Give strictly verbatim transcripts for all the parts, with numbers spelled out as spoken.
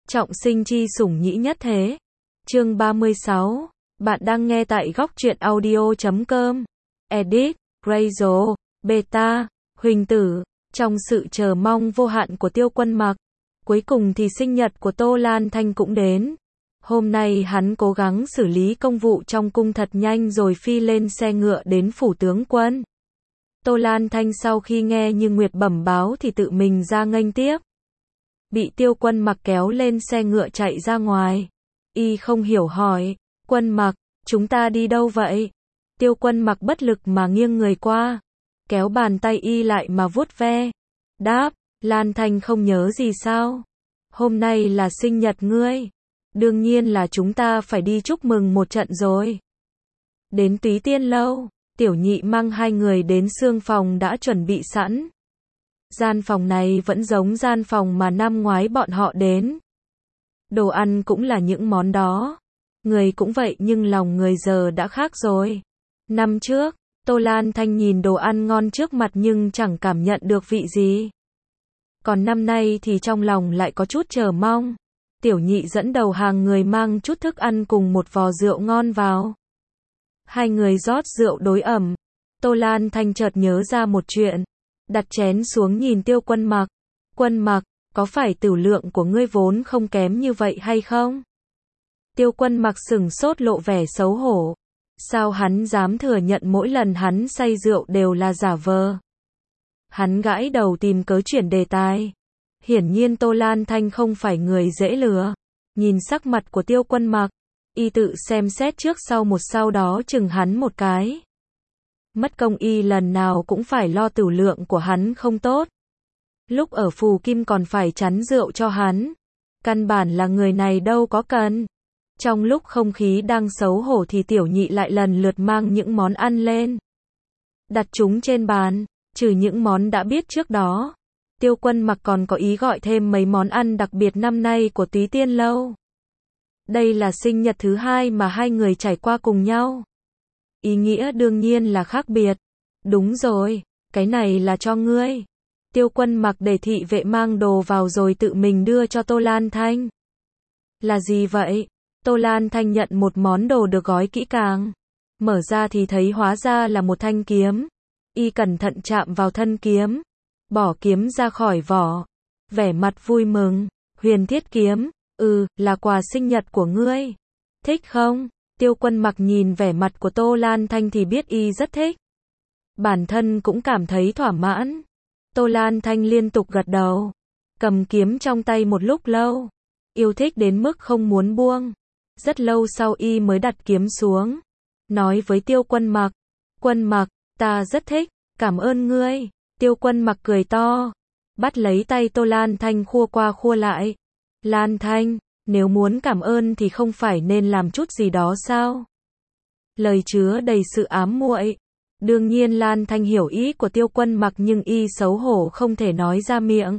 Trọng sinh chi sủng nhĩ nhất thế. Chương ba mươi sáu. Bạn đang nghe tại góc truyện audio chấm com. Edit, Rachel, Beta, Huỳnh Tử. Trong sự chờ mong vô hạn của Tiêu Quân Mặc, cuối cùng thì sinh nhật của Tô Lan Thanh cũng đến. Hôm nay hắn cố gắng xử lý công vụ trong cung thật nhanh rồi phi lên xe ngựa đến phủ tướng quân. Tô Lan Thanh sau khi nghe Như Nguyệt bẩm báo thì tự mình ra nghênh tiếp. Bị Tiêu Quân Mặc kéo lên xe ngựa chạy ra ngoài. Y không hiểu hỏi, Quân Mặc, chúng ta đi đâu vậy? Tiêu Quân Mặc bất lực mà nghiêng người qua, kéo bàn tay Y lại mà vuốt ve. Đáp, Lan Thanh không nhớ gì sao? Hôm nay là sinh nhật ngươi. Đương nhiên là chúng ta phải đi chúc mừng một trận rồi. Đến Túy Tiên Lâu, Tiểu Nhị mang hai người đến xương phòng đã chuẩn bị sẵn. Gian phòng này vẫn giống gian phòng mà năm ngoái bọn họ đến. Đồ ăn cũng là những món đó. Người cũng vậy nhưng lòng người giờ đã khác rồi. Năm trước, Tô Lan Thanh nhìn đồ ăn ngon trước mặt nhưng chẳng cảm nhận được vị gì. Còn năm nay thì trong lòng lại có chút chờ mong. Tiểu Nhị dẫn đầu hàng người mang chút thức ăn cùng một vò rượu ngon vào. Hai người rót rượu đối ẩm. Tô Lan Thanh chợt nhớ ra một chuyện. Đặt chén xuống nhìn Tiêu Quân Mặc. Quân Mặc, có phải tửu lượng của ngươi vốn không kém như vậy hay không? Tiêu Quân Mặc sửng sốt lộ vẻ xấu hổ. Sao hắn dám thừa nhận mỗi lần hắn say rượu đều là giả vờ? Hắn gãi đầu tìm cớ chuyển đề tài. Hiển nhiên Tô Lan Thanh không phải người dễ lừa. Nhìn sắc mặt của Tiêu Quân Mặc, Y tự xem xét trước sau một sau đó chừng hắn một cái. Mất công Y lần nào cũng phải lo tửu lượng của hắn không tốt. Lúc ở Phù Kim còn phải chắn rượu cho hắn. Căn bản là người này đâu có cần. Trong lúc không khí đang xấu hổ thì Tiểu Nhị lại lần lượt mang những món ăn lên. Đặt chúng trên bàn, trừ những món đã biết trước đó. Tiêu Quân Mặc còn có ý gọi thêm mấy món ăn đặc biệt năm nay của Túy Tiên Lâu. Đây là sinh nhật thứ hai mà hai người trải qua cùng nhau. Ý nghĩa đương nhiên là khác biệt. Đúng rồi, cái này là cho ngươi. Tiêu Quân Mặc để thị vệ mang đồ vào rồi tự mình đưa cho Tô Lan Thanh. Là gì vậy? Tô Lan Thanh nhận một món đồ được gói kỹ càng. Mở ra thì thấy hóa ra là một thanh kiếm. Y cẩn thận chạm vào thân kiếm. Bỏ kiếm ra khỏi vỏ. Vẻ mặt vui mừng. Huyền thiết kiếm. Ừ, là quà sinh nhật của ngươi. Thích không? Tiêu Quân Mặc nhìn vẻ mặt của Tô Lan Thanh thì biết Y rất thích. Bản thân cũng cảm thấy thỏa mãn. Tô Lan Thanh liên tục gật đầu. Cầm kiếm trong tay một lúc lâu. Yêu thích đến mức không muốn buông. Rất lâu sau Y mới đặt kiếm xuống. Nói với Tiêu Quân Mặc. Quân Mặc, ta rất thích, cảm ơn ngươi. Tiêu Quân Mặc cười to. Bắt lấy tay Tô Lan Thanh khua qua khua lại. Lan Thanh, nếu muốn cảm ơn thì không phải nên làm chút gì đó sao? Lời chứa đầy sự ám muội. Đương nhiên Lan Thanh hiểu ý của Tiêu Quân Mặc nhưng Y xấu hổ không thể nói ra miệng.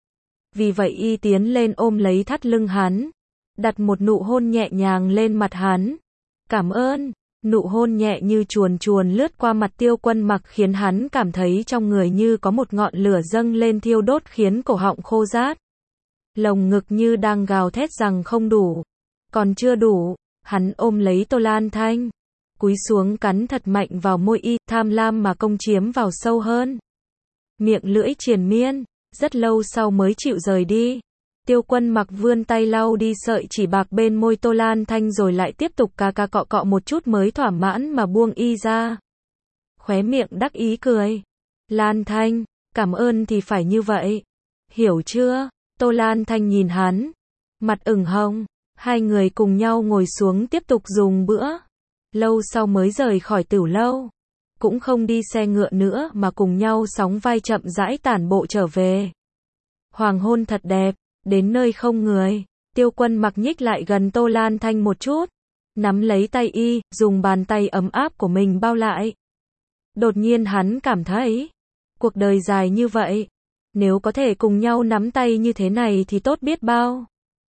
Vì vậy Y tiến lên ôm lấy thắt lưng hắn. Đặt một nụ hôn nhẹ nhàng lên mặt hắn. Cảm ơn. Nụ hôn nhẹ như chuồn chuồn lướt qua mặt Tiêu Quân Mặc khiến hắn cảm thấy trong người như có một ngọn lửa dâng lên thiêu đốt khiến cổ họng khô rát. Lồng ngực như đang gào thét rằng không đủ. Còn chưa đủ. Hắn ôm lấy Tô Lan Thanh. Cúi xuống cắn thật mạnh vào môi Y, tham lam mà công chiếm vào sâu hơn. Miệng lưỡi triền miên. Rất lâu sau mới chịu rời đi. Tiêu Quân Mặc vươn tay lau đi sợi chỉ bạc bên môi Tô Lan Thanh rồi lại tiếp tục cà cà cọ cọ một chút mới thỏa mãn mà buông Y ra. Khóe miệng đắc ý cười. Lan Thanh, cảm ơn thì phải như vậy. Hiểu chưa? Tô Lan Thanh nhìn hắn. Mặt ửng hồng. Hai người cùng nhau ngồi xuống tiếp tục dùng bữa. Lâu sau mới rời khỏi Tửu Lâu. Cũng không đi xe ngựa nữa mà cùng nhau sóng vai chậm rãi tản bộ trở về. Hoàng hôn thật đẹp. Đến nơi không người, Tiêu Quân Mặc nhích lại gần Tô Lan Thanh một chút, nắm lấy tay Y, dùng bàn tay ấm áp của mình bao lại. Đột nhiên hắn cảm thấy, cuộc đời dài như vậy, nếu có thể cùng nhau nắm tay như thế này thì tốt biết bao.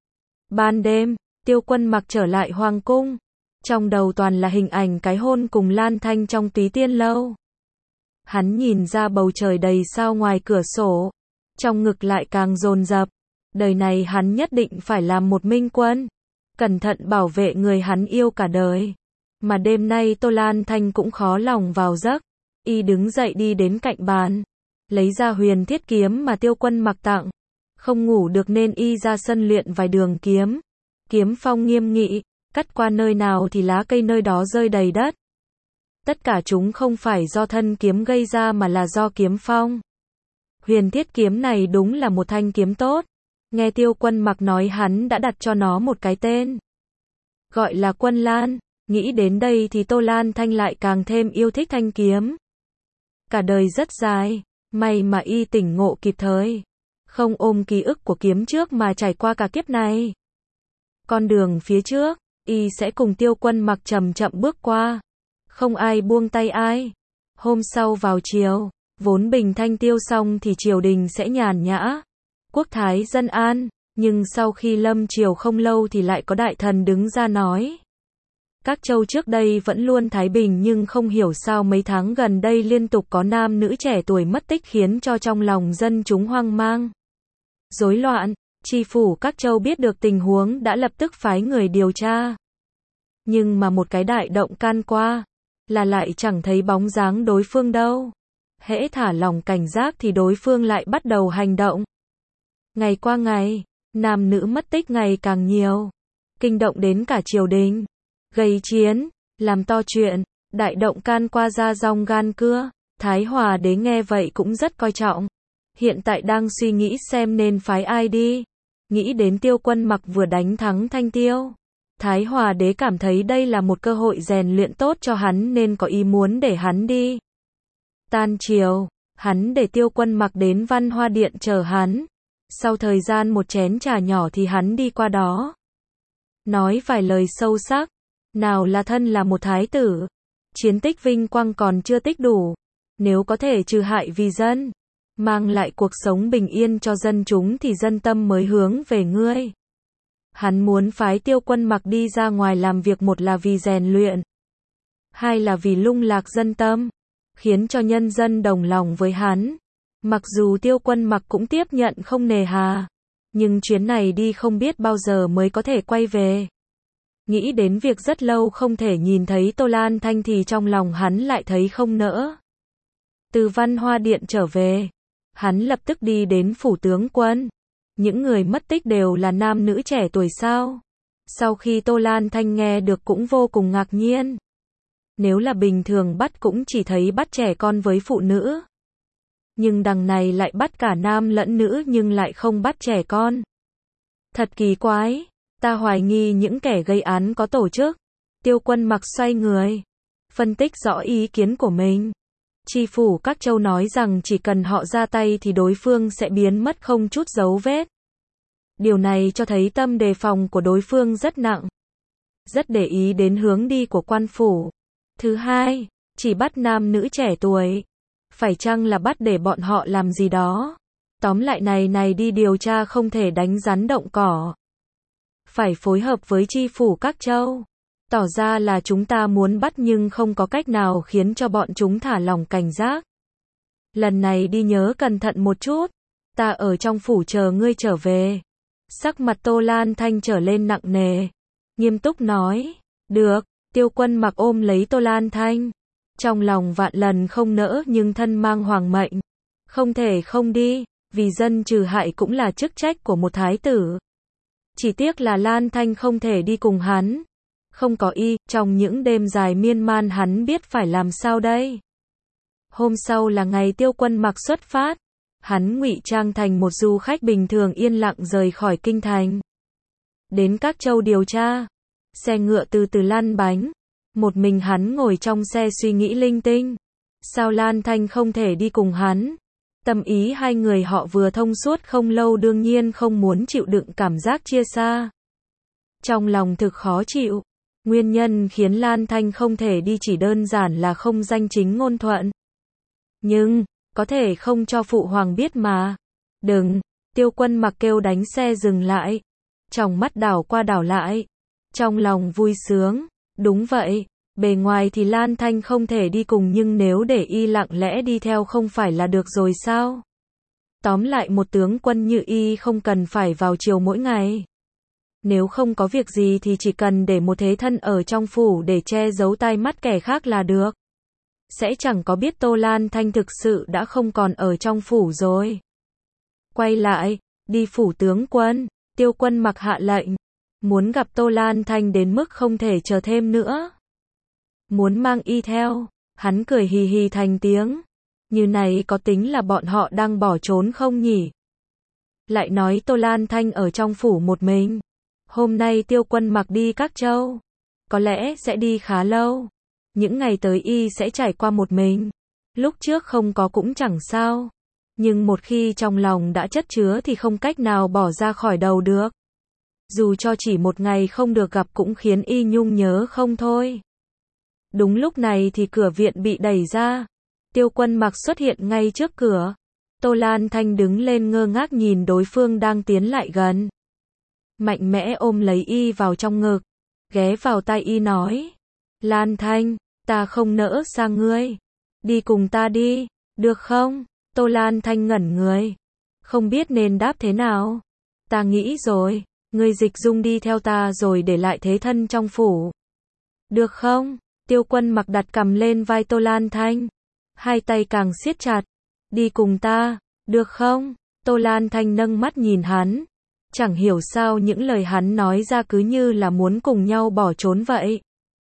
Ban đêm, Tiêu Quân Mặc trở lại hoàng cung, trong đầu toàn là hình ảnh cái hôn cùng Lan Thanh trong Túy Tiên Lâu. Hắn nhìn ra bầu trời đầy sao ngoài cửa sổ, trong ngực lại càng dồn dập. đời này hắn nhất định phải làm một minh quân, cẩn thận bảo vệ người hắn yêu cả đời. Mà đêm nay Tô Lan Thanh cũng khó lòng vào giấc, y đứng dậy đi đến cạnh bàn, lấy ra huyền thiết kiếm mà Tiêu Quân Mặc tặng. Không ngủ được nên y ra sân luyện vài đường kiếm. Kiếm phong nghiêm nghị, cắt qua nơi nào thì lá cây nơi đó rơi đầy đất. Tất cả chúng không phải do thân kiếm gây ra mà là do kiếm phong. Huyền thiết kiếm này đúng là một thanh kiếm tốt. Nghe Tiêu Quân Mặc nói hắn đã đặt cho nó một cái tên, gọi là Quân Lan. Nghĩ đến đây thì Tô Lan Thanh lại càng thêm yêu thích thanh kiếm. Cả đời rất dài, may mà y tỉnh ngộ kịp thời, không ôm ký ức của kiếm trước mà trải qua cả kiếp này. Con đường phía trước, y sẽ cùng Tiêu Quân Mặc chậm chậm bước qua, không ai buông tay ai. Hôm sau vào chiều, vốn bình thanh tiêu xong thì triều đình sẽ nhàn nhã, quốc thái dân an, nhưng sau khi lâm triều không lâu thì lại có đại thần đứng ra nói. Các châu trước đây vẫn luôn thái bình nhưng không hiểu sao mấy tháng gần đây liên tục có nam nữ trẻ tuổi mất tích khiến cho trong lòng dân chúng hoang mang, rối loạn. Tri phủ các châu biết được tình huống đã lập tức phái người điều tra. Nhưng mà một cái đại động can qua, là lại chẳng thấy bóng dáng đối phương đâu. Hễ thả lòng cảnh giác thì đối phương lại bắt đầu hành động. Ngày qua ngày, nam nữ mất tích ngày càng nhiều, kinh động đến cả triều đình, gây chiến, làm to chuyện, đại động can qua ra dòng gan cưa. Thái Hòa đế nghe vậy cũng rất coi trọng, hiện tại đang suy nghĩ xem nên phái ai đi. Nghĩ đến Tiêu Quân Mặc vừa đánh thắng Thanh Tiêu, Thái Hòa đế cảm thấy đây là một cơ hội rèn luyện tốt cho hắn nên có ý muốn để hắn đi. Tan chiều, hắn để Tiêu Quân Mặc đến Văn Hoa Điện chờ hắn. Sau thời gian một chén trà nhỏ thì hắn đi qua đó, nói vài lời sâu sắc. Nào là thân là một thái tử, chiến tích vinh quang còn chưa tích đủ, nếu có thể trừ hại vì dân, mang lại cuộc sống bình yên cho dân chúng thì dân tâm mới hướng về ngươi. Hắn muốn phái Tiêu Quân Mặc đi ra ngoài làm việc, một là vì rèn luyện, hai là vì lung lạc dân tâm, khiến cho nhân dân đồng lòng với hắn. Mặc dù Tiêu Quân Mặc cũng tiếp nhận không nề hà, nhưng chuyến này đi không biết bao giờ mới có thể quay về. Nghĩ đến việc rất lâu không thể nhìn thấy Tô Lan Thanh thì trong lòng hắn lại thấy không nỡ. Từ Văn Hoa Điện trở về, hắn lập tức đi đến phủ tướng quân. Những người mất tích đều là nam nữ trẻ tuổi sao? Sau khi Tô Lan Thanh nghe được cũng vô cùng ngạc nhiên. Nếu là bình thường bắt cũng chỉ thấy bắt trẻ con với phụ nữ. Nhưng đằng này lại bắt cả nam lẫn nữ nhưng lại không bắt trẻ con. Thật kỳ quái. Ta hoài nghi những kẻ gây án có tổ chức. Tiêu Quân Mặc xoay người, phân tích rõ ý kiến của mình. Tri phủ các châu nói rằng chỉ cần họ ra tay thì đối phương sẽ biến mất không chút dấu vết. Điều này cho thấy tâm đề phòng của đối phương rất nặng, rất để ý đến hướng đi của quan phủ. Thứ hai, chỉ bắt nam nữ trẻ tuổi, phải chăng là bắt để bọn họ làm gì đó? Tóm lại này này đi điều tra không thể đánh rắn động cỏ. Phải phối hợp với tri phủ các châu, tỏ ra là chúng ta muốn bắt nhưng không có cách nào khiến cho bọn chúng thả lỏng cảnh giác. Lần này đi nhớ cẩn thận một chút, ta ở trong phủ chờ ngươi trở về. Sắc mặt Tô Lan Thanh trở lên nặng nề, nghiêm túc nói. Được. Tiêu Quân Mặc ôm lấy Tô Lan Thanh, trong lòng vạn lần không nỡ nhưng thân mang hoàng mệnh, không thể không đi, vì dân trừ hại cũng là chức trách của một thái tử. Chỉ tiếc là Lan Thanh không thể đi cùng hắn. Không có y, trong những đêm dài miên man hắn biết phải làm sao đây. Hôm sau là ngày Tiêu Quân Mặc xuất phát. Hắn ngụy trang thành một du khách bình thường yên lặng rời khỏi kinh thành. Đến các châu điều tra. Xe ngựa từ từ lăn bánh. Một mình hắn ngồi trong xe suy nghĩ linh tinh. Sao Lan Thanh không thể đi cùng hắn? Tâm ý hai người họ vừa thông suốt không lâu đương nhiên không muốn chịu đựng cảm giác chia xa. Trong lòng thực khó chịu. Nguyên nhân khiến Lan Thanh không thể đi chỉ đơn giản là không danh chính ngôn thuận. Nhưng, có thể không cho phụ hoàng biết mà. Đừng, Tiêu Quân Mặc kêu đánh xe dừng lại. Trong mắt đảo qua đảo lại. Trong lòng vui sướng. Đúng vậy, bề ngoài thì Lan Thanh không thể đi cùng nhưng nếu để y lặng lẽ đi theo không phải là được rồi sao? Tóm lại một tướng quân như y không cần phải vào triều mỗi ngày. Nếu không có việc gì thì chỉ cần để một thế thân ở trong phủ để che giấu tai mắt kẻ khác là được. Sẽ chẳng có biết Tô Lan Thanh thực sự đã không còn ở trong phủ rồi. Quay lại, đi phủ tướng quân, Tiêu Quân Mặc hạ lệnh. Muốn gặp Tô Lan Thanh đến mức không thể chờ thêm nữa. Muốn mang y theo, hắn cười hì hì thành tiếng. Như này có tính là bọn họ đang bỏ trốn không nhỉ? Lại nói Tô Lan Thanh ở trong phủ một mình. Hôm nay Tiêu Quân Mặc đi Các Châu. Có lẽ sẽ đi khá lâu. Những ngày tới y sẽ trải qua một mình. Lúc trước không có cũng chẳng sao. Nhưng một khi trong lòng đã chất chứa thì không cách nào bỏ ra khỏi đầu được. Dù cho chỉ một ngày không được gặp cũng khiến y nhung nhớ không thôi. Đúng lúc này thì cửa viện bị đẩy ra. Tiêu Quân Mặc xuất hiện ngay trước cửa. Tô Lan Thanh đứng lên ngơ ngác nhìn đối phương đang tiến lại gần. Mạnh mẽ ôm lấy y vào trong ngực. Ghé vào tai y nói. Lan Thanh, ta không nỡ xa ngươi. Đi cùng ta đi, được không? Tô Lan Thanh ngẩn người. Không biết nên đáp thế nào. Ta nghĩ rồi, ngươi dịch dung đi theo ta rồi để lại thế thân trong phủ. Được không? Tiêu Quân Mặc đặt cằm lên vai Tô Lan Thanh. Hai tay càng siết chặt. Đi cùng ta, được không? Tô Lan Thanh nâng mắt nhìn hắn. Chẳng hiểu sao những lời hắn nói ra cứ như là muốn cùng nhau bỏ trốn vậy.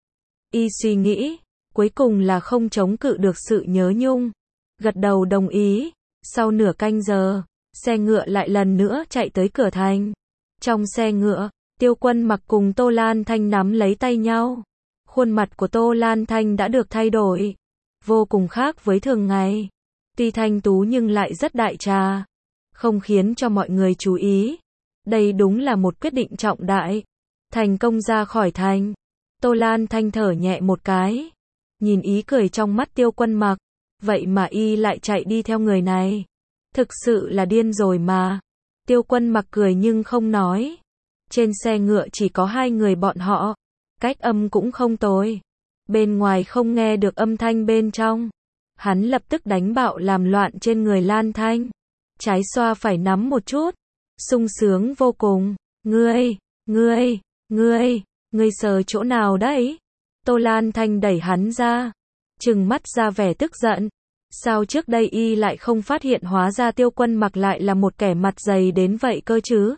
Y suy nghĩ, cuối cùng là không chống cự được sự nhớ nhung. Gật đầu đồng ý. Sau nửa canh giờ, xe ngựa lại lần nữa chạy tới cửa thành. Trong xe ngựa, Tiêu Quân Mặc cùng Tô Lan Thanh nắm lấy tay nhau. Khuôn mặt của Tô Lan Thanh đã được thay đổi. Vô cùng khác với thường ngày. Tuy thanh tú nhưng lại rất đại trà. Không khiến cho mọi người chú ý. Đây đúng là một quyết định trọng đại. Thành công ra khỏi thành. Tô Lan Thanh thở nhẹ một cái. Nhìn ý cười trong mắt Tiêu Quân Mặc. Vậy mà y lại chạy đi theo người này. Thực sự là điên rồi mà. Tiêu Quân Mặc cười nhưng không nói. Trên xe ngựa chỉ có hai người bọn họ. Cách âm cũng không tồi. Bên ngoài không nghe được âm thanh bên trong. Hắn lập tức đánh bạo làm loạn trên người Lan Thanh. Trái xoa phải nắm một chút. Sung sướng vô cùng. Ngươi, ngươi, ngươi, ngươi sờ chỗ nào đấy? Tô Lan Thanh đẩy hắn ra. Trừng mắt ra vẻ tức giận. Sao trước đây y lại không phát hiện hóa ra Tiêu Quân Mặc lại là một kẻ mặt dày đến vậy cơ chứ?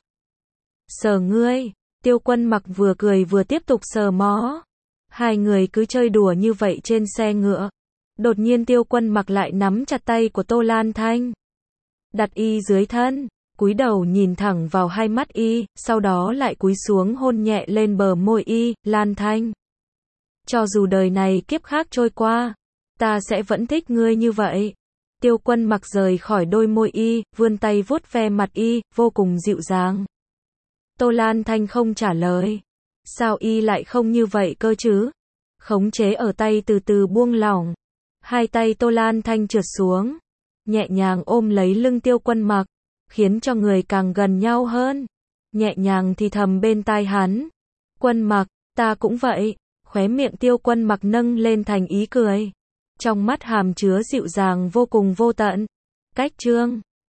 Sờ ngươi. Tiêu Quân Mặc vừa cười vừa tiếp tục sờ mó. Hai người cứ chơi đùa như vậy trên xe ngựa. Đột nhiên Tiêu Quân Mặc lại nắm chặt tay của Tô Lan Thanh. Đặt y dưới thân. Cúi đầu nhìn thẳng vào hai mắt y. Sau đó lại cúi xuống hôn nhẹ lên bờ môi y. Lan Thanh. Cho dù đời này kiếp khác trôi qua. Ta sẽ vẫn thích ngươi như vậy. Tiêu Quân Mặc rời khỏi đôi môi y. Vươn tay vuốt ve mặt y. Vô cùng dịu dàng. Tô Lan Thanh không trả lời. Sao y lại không như vậy cơ chứ? Khống chế ở tay từ từ buông lỏng. Hai tay Tô Lan Thanh trượt xuống. Nhẹ nhàng ôm lấy lưng Tiêu Quân Mặc. Khiến cho người càng gần nhau hơn. Nhẹ nhàng thì thầm bên tai hắn. Quân Mặc, ta cũng vậy. Khóe miệng Tiêu Quân Mặc nâng lên thành ý cười. Trong mắt hàm chứa dịu dàng vô cùng vô tận. Cách chương